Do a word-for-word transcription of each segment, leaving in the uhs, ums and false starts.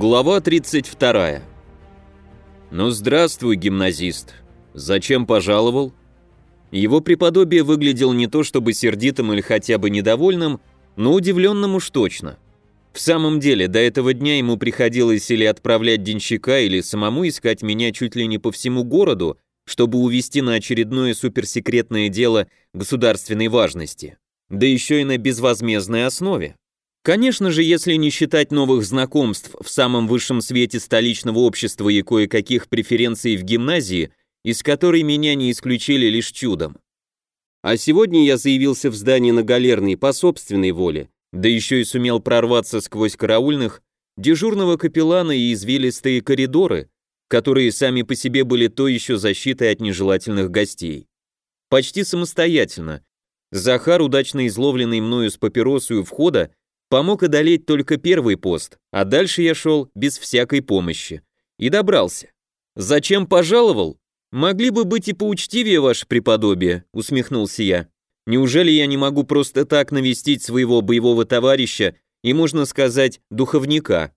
Глава тридцать вторая. «Ну, здравствуй, гимназист. Зачем пожаловал?» Его преподобие выглядел не то чтобы сердитым или хотя бы недовольным, но удивленным уж точно. В самом деле, до этого дня ему приходилось или отправлять денщика, или самому искать меня чуть ли не по всему городу, чтобы увезти на очередное суперсекретное дело государственной важности. Да еще и на безвозмездной основе. Конечно же, если не считать новых знакомств в самом высшем свете столичного общества и кое-каких преференций в гимназии, из которой меня не исключили лишь чудом. А сегодня я заявился в здание на Галерной по собственной воле, да еще и сумел прорваться сквозь караульных, дежурного капеллана и извилистые коридоры, которые сами по себе были то еще защитой от нежелательных гостей. Почти самостоятельно. Захар, удачно изловленный мною с папиросой у входа, помог одолеть только первый пост, а дальше я шел без всякой помощи. И добрался. «Зачем пожаловал? Могли бы быть и поучтивее, ваше преподобие», — усмехнулся я. «Неужели я не могу просто так навестить своего боевого товарища и, можно сказать, духовника?»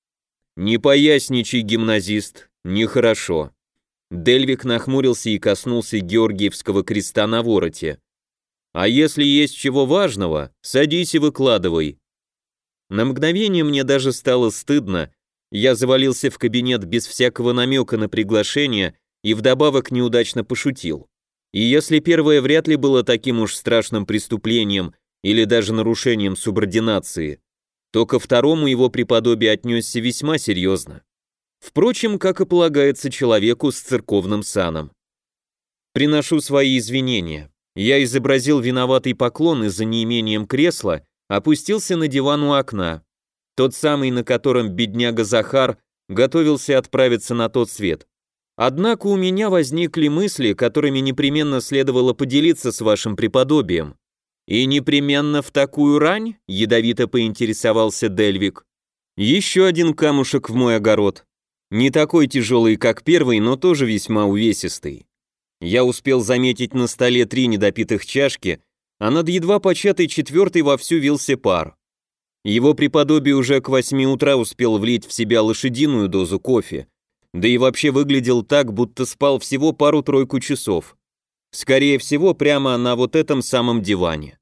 «Не поясничай, гимназист, нехорошо». Дельвик нахмурился и коснулся Георгиевского креста на вороте. «А если есть чего важного, садись и выкладывай». На мгновение мне даже стало стыдно, я завалился в кабинет без всякого намека на приглашение и вдобавок неудачно пошутил. И если первое вряд ли было таким уж страшным преступлением или даже нарушением субординации, то ко второму его преподобие отнесся весьма серьезно. Впрочем, как и полагается человеку с церковным саном. Приношу свои извинения. Я изобразил виноватый поклон и за неимением кресла опустился на диван у окна, тот самый, на котором бедняга Захар готовился отправиться на тот свет. Однако у меня возникли мысли, которыми непременно следовало поделиться с вашим преподобием. И непременно в такую рань, ядовито поинтересовался Дельвик. Еще один камушек в мой огород. Не такой тяжелый, как первый, но тоже весьма увесистый. Я успел заметить на столе три недопитых чашки, а над едва початой четвертой вовсю вился пар. Его преподобие уже к восьми утра успел влить в себя лошадиную дозу кофе, да и вообще выглядел так, будто спал всего пару-тройку часов. Скорее всего, прямо на вот этом самом диване.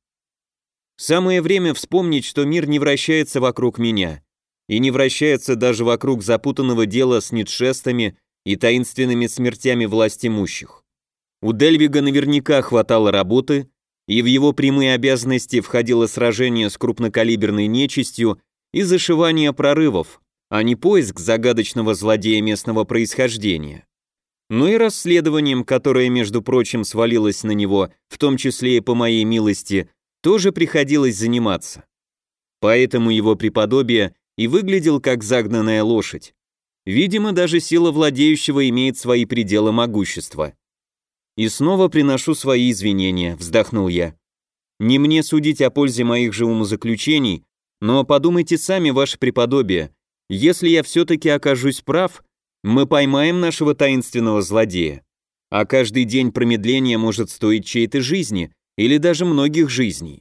Самое время вспомнить, что мир не вращается вокруг меня, и не вращается даже вокруг запутанного дела с нитшестами и таинственными смертями властимущих. У Дельвига наверняка хватало работы, и в его прямые обязанности входило сражение с крупнокалиберной нечистью и зашивание прорывов, а не поиск загадочного злодея местного происхождения. Ну и расследованием, которое, между прочим, свалилось на него, в том числе и по моей милости, тоже приходилось заниматься. Поэтому его преподобие и выглядел как загнанная лошадь. Видимо, даже сила владеющего имеет свои пределы могущества. «И снова приношу свои извинения», — вздохнул я. «Не мне судить о пользе моих же умозаключений, но подумайте сами, ваше преподобие, если я все-таки окажусь прав, мы поймаем нашего таинственного злодея, а каждый день промедления может стоить чьей-то жизни или даже многих жизней».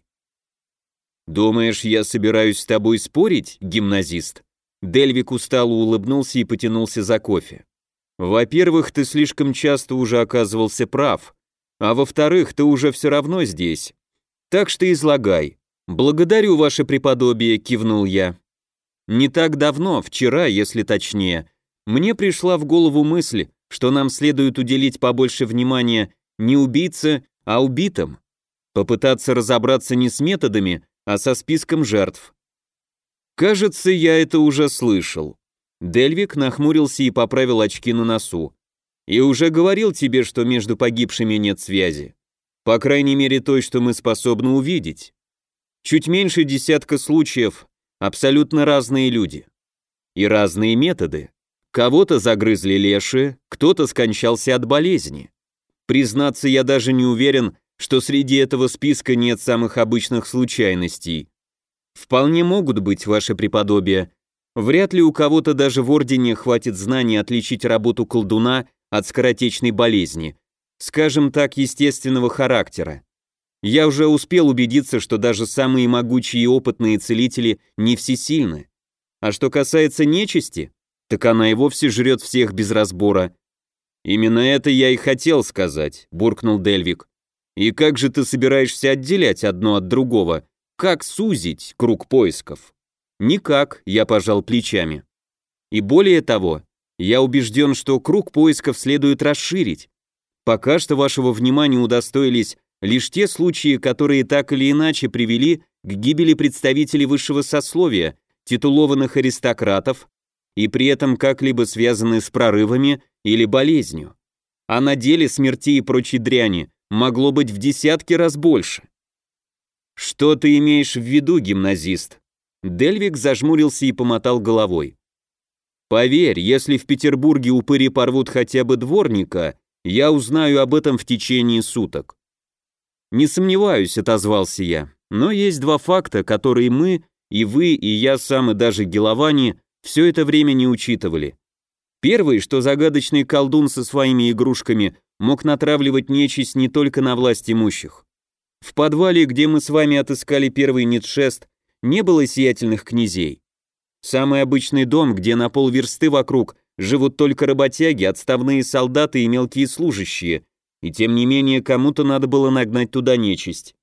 «Думаешь, я собираюсь с тобой спорить, гимназист?» Дельвик устало улыбнулся и потянулся за кофе. «Во-первых, ты слишком часто уже оказывался прав, а во-вторых, ты уже все равно здесь. Так что излагай». «Благодарю, ваше преподобие», — кивнул я. «Не так давно, вчера, если точнее, мне пришла в голову мысль, что нам следует уделить побольше внимания не убийце, а убитым. Попытаться разобраться не с методами, а со списком жертв». «Кажется, я это уже слышал». Дельвик нахмурился и поправил очки на носу. «И уже говорил тебе, что между погибшими нет связи. По крайней мере той, что мы способны увидеть. Чуть меньше десятка случаев, абсолютно разные люди. И разные методы. Кого-то загрызли леши, кто-то скончался от болезни. Признаться, я даже не уверен, что среди этого списка нет самых обычных случайностей. Вполне могут быть, ваше преподобие. Вряд ли у кого-то даже в ордене хватит знаний отличить работу колдуна от скоротечной болезни, скажем так, естественного характера. Я уже успел убедиться, что даже самые могучие и опытные целители не всесильны. А что касается нечисти, так она и вовсе жрет всех без разбора. Именно это я и хотел сказать, буркнул Дельвик. И как же ты собираешься отделять одно от другого? Как сузить круг поисков? Никак, я пожал плечами. И более того, я убежден, что круг поисков следует расширить. Пока что вашего внимания удостоились лишь те случаи, которые так или иначе привели к гибели представителей высшего сословия, титулованных аристократов, и при этом как-либо связаны с прорывами или болезнью. А на деле смертей и прочей дряни могло быть в десятки раз больше. Что ты имеешь в виду, гимназист? Дельвик зажмурился и помотал головой. Поверь, если в Петербурге упыри порвут хотя бы дворника, я узнаю об этом в течение суток. Не сомневаюсь, отозвался я, но есть два факта, которые мы, и вы, и я сам, и даже Геловани все это время не учитывали. Первый, что загадочный колдун со своими игрушками мог натравливать нечисть не только на власть имущих. В подвале, где мы с вами отыскали первый Нитшест, не было сиятельных князей. Самый обычный дом, где на полверсты вокруг живут только работяги, отставные солдаты и мелкие служащие, и тем не менее кому-то надо было нагнать туда нечисть.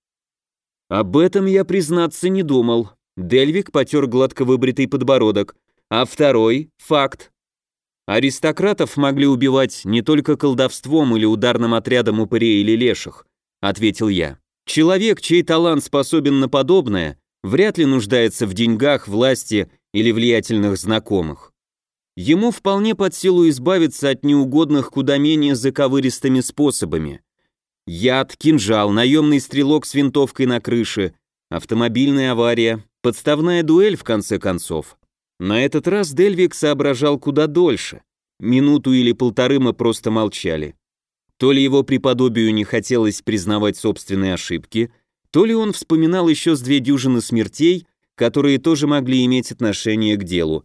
Об этом я, признаться, не думал. Дельвик потер гладко выбритый подбородок. А второй — факт. Аристократов могли убивать не только колдовством или ударным отрядом упырей или леших, ответил я. Человек, чей талант способен на подобное, вряд ли нуждается в деньгах, власти или влиятельных знакомых. Ему вполне под силу избавиться от неугодных куда менее заковыристыми способами. Яд, кинжал, наемный стрелок с винтовкой на крыше, автомобильная авария, подставная дуэль в конце концов. На этот раз Дельвик соображал куда дольше. Минуту или полторы мы просто молчали. То ли его преподобию не хотелось признавать собственные ошибки, то ли он вспоминал еще с две дюжины смертей, которые тоже могли иметь отношение к делу.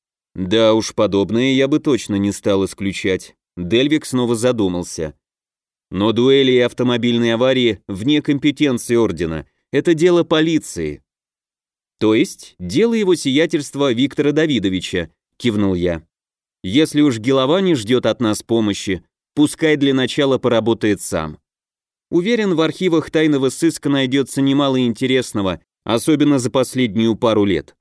Да уж, подобное я бы точно не стал исключать. Дельвик снова задумался. Но дуэли и автомобильные аварии вне компетенции ордена. Это дело полиции. То есть, дело его сиятельства Виктора Давидовича, кивнул я. Если уж Геловани ждет от нас помощи, пускай для начала поработает сам. Уверен, в архивах тайного сыска найдется немало интересного, особенно за последнюю пару лет.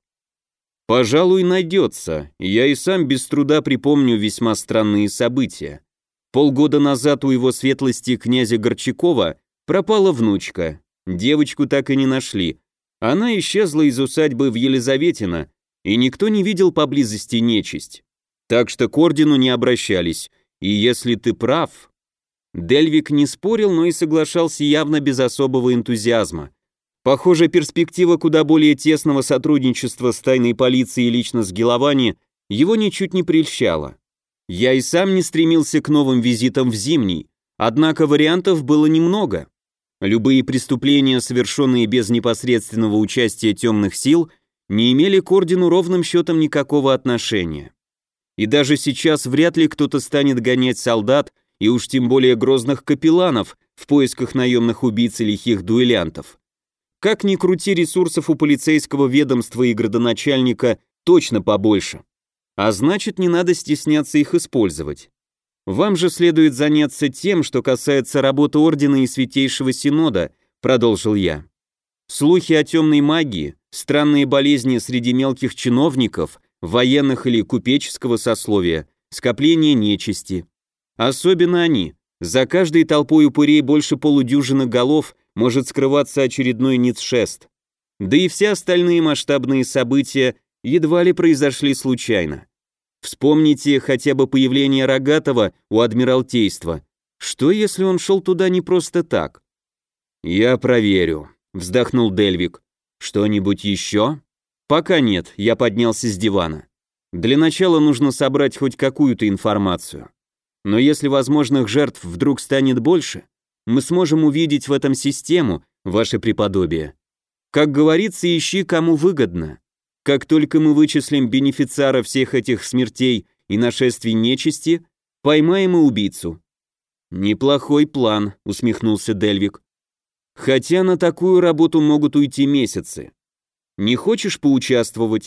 Пожалуй, найдется. Я и сам без труда припомню весьма странные события. Полгода назад у его светлости князя Горчакова пропала внучка. Девочку так и не нашли. Она исчезла из усадьбы в Елизаветино, и никто не видел поблизости нечисть. Так что к ордену не обращались. И если ты прав... Дельвик не спорил, но и соглашался явно без особого энтузиазма. Похоже, перспектива куда более тесного сотрудничества с тайной полицией лично с Геловани его ничуть не прельщала. Я и сам не стремился к новым визитам в Зимний, однако вариантов было немного. Любые преступления, совершенные без непосредственного участия темных сил, не имели к ордену ровным счетом никакого отношения. И даже сейчас вряд ли кто-то станет гонять солдат, и уж тем более грозных капелланов в поисках наемных убийц и лихих дуэлянтов. Как ни крути, ресурсов у полицейского ведомства и градоначальника точно побольше. А значит, не надо стесняться их использовать. Вам же следует заняться тем, что касается работы Ордена и Святейшего Синода, продолжил я. Слухи о темной магии, странные болезни среди мелких чиновников, военных или купеческого сословия, скопление нечисти. Особенно они. За каждой толпой упырей больше полудюжины голов может скрываться очередной Нитшест. Да и все остальные масштабные события едва ли произошли случайно. Вспомните хотя бы появление Рогатого у Адмиралтейства. Что, если он шел туда не просто так? «Я проверю», — вздохнул Дельвик. «Что-нибудь еще?» «Пока нет», — я поднялся с дивана. «Для начала нужно собрать хоть какую-то информацию. Но если возможных жертв вдруг станет больше, мы сможем увидеть в этом систему, ваше преподобие. Как говорится, ищи, кому выгодно. Как только мы вычислим бенефициара всех этих смертей и нашествий нечисти, поймаем и убийцу». «Неплохой план», — усмехнулся Дельвик. «Хотя на такую работу могут уйти месяцы. Не хочешь поучаствовать?»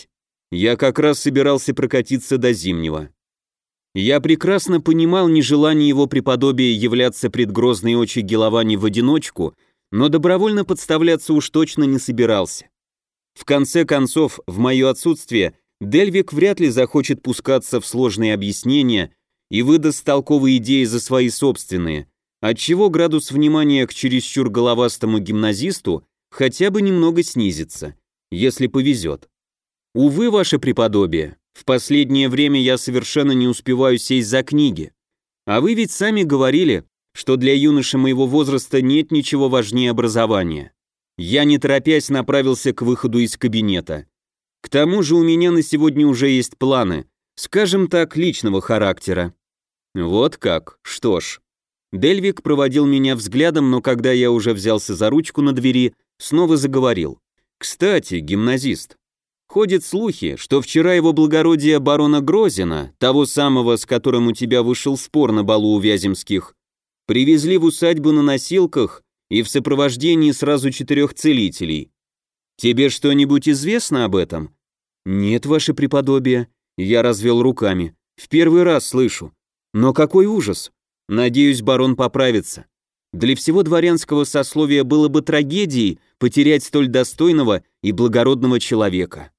Я как раз собирался прокатиться до Зимнего. Я прекрасно понимал нежелание его преподобия являться пред грозные очи Геловани в одиночку, но добровольно подставляться уж точно не собирался. В конце концов, в мое отсутствие, Дельвик вряд ли захочет пускаться в сложные объяснения и выдаст толковые идеи за свои собственные, отчего градус внимания к чересчур головастому гимназисту хотя бы немного снизится, если повезет. Увы, ваше преподобие, в последнее время я совершенно не успеваю сесть за книги. А вы ведь сами говорили, что для юноши моего возраста нет ничего важнее образования. Я, не торопясь, направился к выходу из кабинета. К тому же у меня на сегодня уже есть планы, скажем так, личного характера. Вот как, что ж. Дельвик проводил меня взглядом, но когда я уже взялся за ручку на двери, снова заговорил. Кстати, гимназист, ходят слухи, что вчера его благородие барона Грозина, того самого, с которым у тебя вышел спор на балу у Вяземских, привезли в усадьбу на носилках и в сопровождении сразу четырех целителей. Тебе что-нибудь известно об этом? Нет, ваше преподобие, я развел руками. В первый раз слышу. Но какой ужас! Надеюсь, барон поправится. Для всего дворянского сословия было бы трагедией потерять столь достойного и благородного человека.